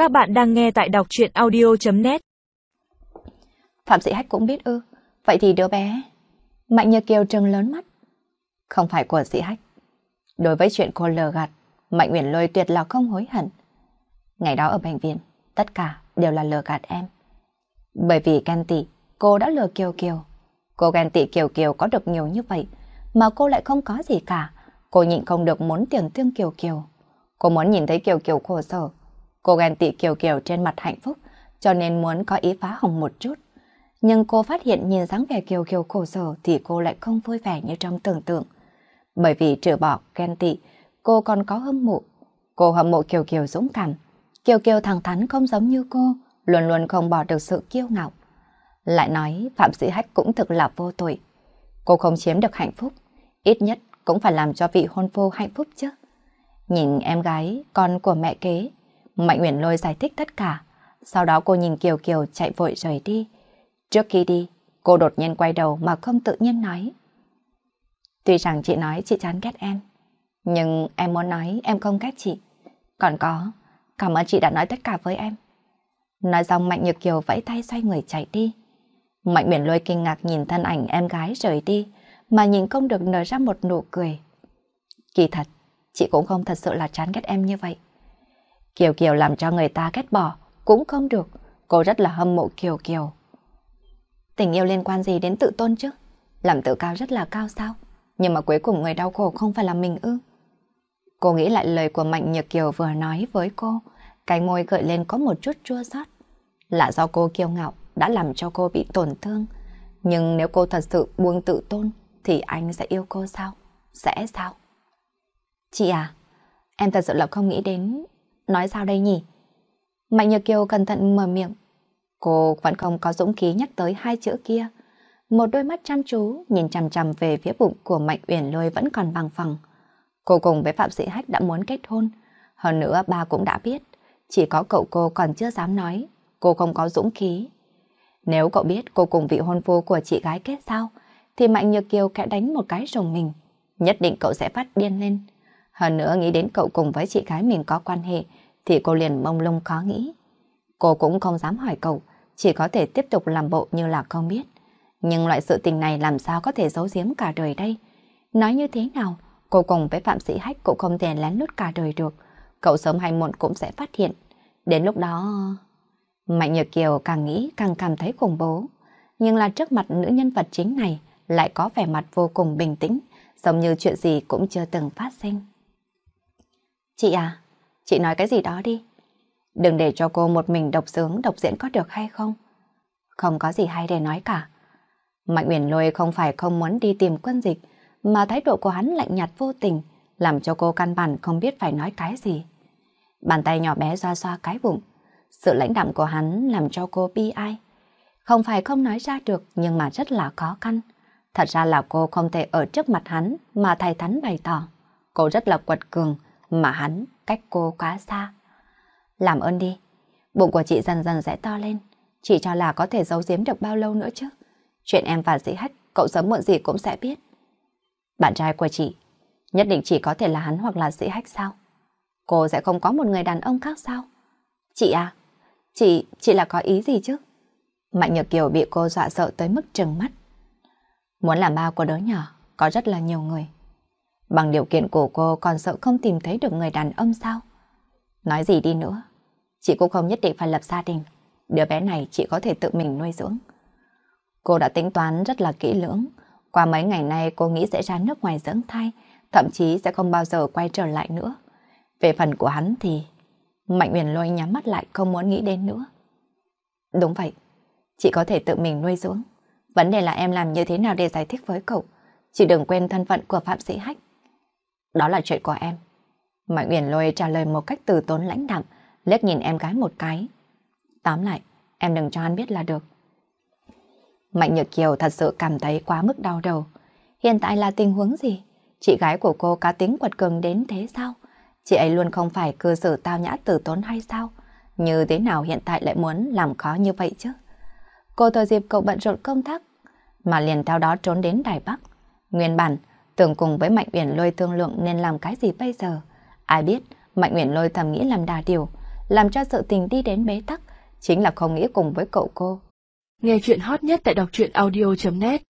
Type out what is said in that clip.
Các bạn đang nghe tại đọc truyện audio.net. Phạm Sĩ Hách cũng biết ư? Vậy thì đứa bé... Mạnh Như Kiều trừng lớn mắt. Không phải của Sĩ Hách. Đối với chuyện cô lừa gạt, Mạnh Uyển Lôi tuyệt là không hối hận. Ngày đó ở bệnh viện, tất cả đều là lừa gạt em. Bởi vì ghen tị, cô đã lừa Kiều Kiều. Cô ghen tị Kiều Kiều có được nhiều như vậy, mà cô lại không có gì cả. Cô nhịn không được muốn tiền thương Kiều Kiều. Cô muốn nhìn thấy Kiều Kiều khổ sở. Cô ghen tị Kiều Kiều trên mặt hạnh phúc, cho nên muốn có ý phá hỏng một chút. Nhưng cô phát hiện nhìn dáng vẻ Kiều Kiều khổ sở thì cô lại không vui vẻ như trong tưởng tượng. Bởi vì trừ bỏ ghen tị, cô còn có hâm mộ. Cô hâm mộ Kiều Kiều dũng cảm. Kiều Kiều thẳng thắn không giống như cô, luôn luôn không bỏ được sự kiêu ngạo. Lại nói Phạm Sĩ Hách cũng thực là vô tội. Cô không chiếm được hạnh phúc, ít nhất cũng phải làm cho vị hôn phu hạnh phúc chứ. Nhìn em gái, con của mẹ kế, Mạnh Uyển Lôi giải thích tất cả. Sau đó cô nhìn Kiều Kiều chạy vội rời đi. Trước khi đi, cô đột nhiên quay đầu mà không tự nhiên nói. Tuy rằng chị nói chị chán ghét em, nhưng em muốn nói em không ghét chị. Còn có, cảm ơn chị đã nói tất cả với em. Nói xong Mạnh Nhược Kiều vẫy tay xoay người chạy đi. Mạnh Uyển Lôi kinh ngạc nhìn thân ảnh em gái rời đi, mà nhìn không được nở ra một nụ cười. Kỳ thật, chị cũng không thật sự là chán ghét em như vậy. Kiều Kiều làm cho người ta ghét bỏ cũng không được. Cô rất là hâm mộ Kiều Kiều. Tình yêu liên quan gì đến tự tôn chứ? Làm tự cao rất là cao sao? Nhưng mà cuối cùng người đau khổ không phải là mình ư? Cô nghĩ lại lời của Mạnh Nhược Kiều vừa nói với cô. Cái môi gợi lên có một chút chua xót. Là do cô kiêu ngạo đã làm cho cô bị tổn thương. Nhưng nếu cô thật sự buông tự tôn thì anh sẽ yêu cô sao? Sẽ sao? Chị à, em thật sự là không nghĩ đến... Nói sao đây nhỉ? Mạnh Nhược Kiều cẩn thận mở miệng. Cô vẫn không có dũng khí nhắc tới hai chữ kia. Một đôi mắt chăm chú nhìn chằm chằm về phía bụng của Mạnh Uyển Lôi vẫn còn bằng phẳng. Cô cùng với Phạm Sĩ Hách đã muốn kết hôn. Hơn nữa ba cũng đã biết. Chỉ có cậu cô còn chưa dám nói. Cô không có dũng khí. Nếu cậu biết cô cùng vị hôn phu của chị gái kết giao, thì Mạnh Nhược Kiều kẽ đánh một cái rồng mình. Nhất định cậu sẽ phát điên lên. Hơn nữa nghĩ đến cậu cùng với chị gái mình có quan hệ, thì cô liền mông lung khó nghĩ. Cô cũng không dám hỏi cậu, chỉ có thể tiếp tục làm bộ như là không biết. Nhưng loại sự tình này làm sao có thể giấu giếm cả đời đây? Nói như thế nào, cô cùng với Phạm Sĩ Hách cũng không thể lén lút cả đời được. Cậu sớm hay muộn cũng sẽ phát hiện. Đến lúc đó... Mạnh Nhược Kiều càng nghĩ càng cảm thấy khủng bố. Nhưng là trước mặt nữ nhân vật chính này lại có vẻ mặt vô cùng bình tĩnh, giống như chuyện gì cũng chưa từng phát sinh. Chị à, chị nói cái gì đó đi. Đừng để cho cô một mình độc sướng độc diễn có được hay không? Không có gì hay để nói cả. Mạnh Uyển Lôi không phải không muốn đi tìm Quân Dịch, mà thái độ của hắn lạnh nhạt vô tình, làm cho cô căn bản không biết phải nói cái gì. Bàn tay nhỏ bé xoa xoa cái bụng. Sự lãnh đạm của hắn làm cho cô bi ai. Không phải không nói ra được, nhưng mà rất là khó khăn. Thật ra là cô không thể ở trước mặt hắn mà thẳng thắn bày tỏ. Cô rất là quật cường, mà hắn cách cô quá xa. Làm ơn đi, bụng của chị dần dần sẽ to lên. Chị cho là có thể giấu giếm được bao lâu nữa chứ? Chuyện em và Sĩ Hách, cậu sớm muộn gì cũng sẽ biết. Bạn trai của chị, nhất định chỉ có thể là hắn hoặc là Sĩ Hách sao? Cô sẽ không có một người đàn ông khác sao? Chị à, chị là có ý gì chứ? Mạnh Nhược Kiều bị cô dọa sợ tới mức trừng mắt. Muốn làm ba của đứa nhỏ, có rất là nhiều người. Bằng điều kiện của cô còn sợ không tìm thấy được người đàn ông sao? Nói gì đi nữa, chị cũng không nhất định phải lập gia đình. Đứa bé này chị có thể tự mình nuôi dưỡng. Cô đã tính toán rất là kỹ lưỡng. Qua mấy ngày nay cô nghĩ sẽ ra nước ngoài dưỡng thai, thậm chí sẽ không bao giờ quay trở lại nữa. Về phần của hắn thì... Mạnh Uyển Lôi nhắm mắt lại không muốn nghĩ đến nữa. Đúng vậy, chị có thể tự mình nuôi dưỡng. Vấn đề là em làm như thế nào để giải thích với cậu. Chị đừng quên thân phận của Phạm Sĩ Hách. Đó là chuyện của em. Mạnh Uyển Lôi trả lời một cách từ tốn lãnh đạm, liếc nhìn em gái một cái. Tóm lại, em đừng cho hắn biết là được. Mạnh Nhược Kiều thật sự cảm thấy quá mức đau đầu. Hiện tại là tình huống gì? Chị gái của cô cá tính quật cường đến thế sao? Chị ấy luôn không phải cư xử tao nhã từ tốn hay sao? Như thế nào hiện tại lại muốn làm khó như vậy chứ? Cô thừa dịp cậu bận rộn công tác, mà liền theo đó trốn đến Đài Bắc. Nguyên bản, tưởng cùng với Mạnh Uyển Lôi thương lượng nên làm cái gì bây giờ. Ai biết, Mạnh Uyển Lôi thầm nghĩ làm đà điều, làm cho sự tình đi đến bế tắc, chính là không nghĩ cùng với cậu cô. Nghe chuyện hot nhất tại đọc truyện audio.net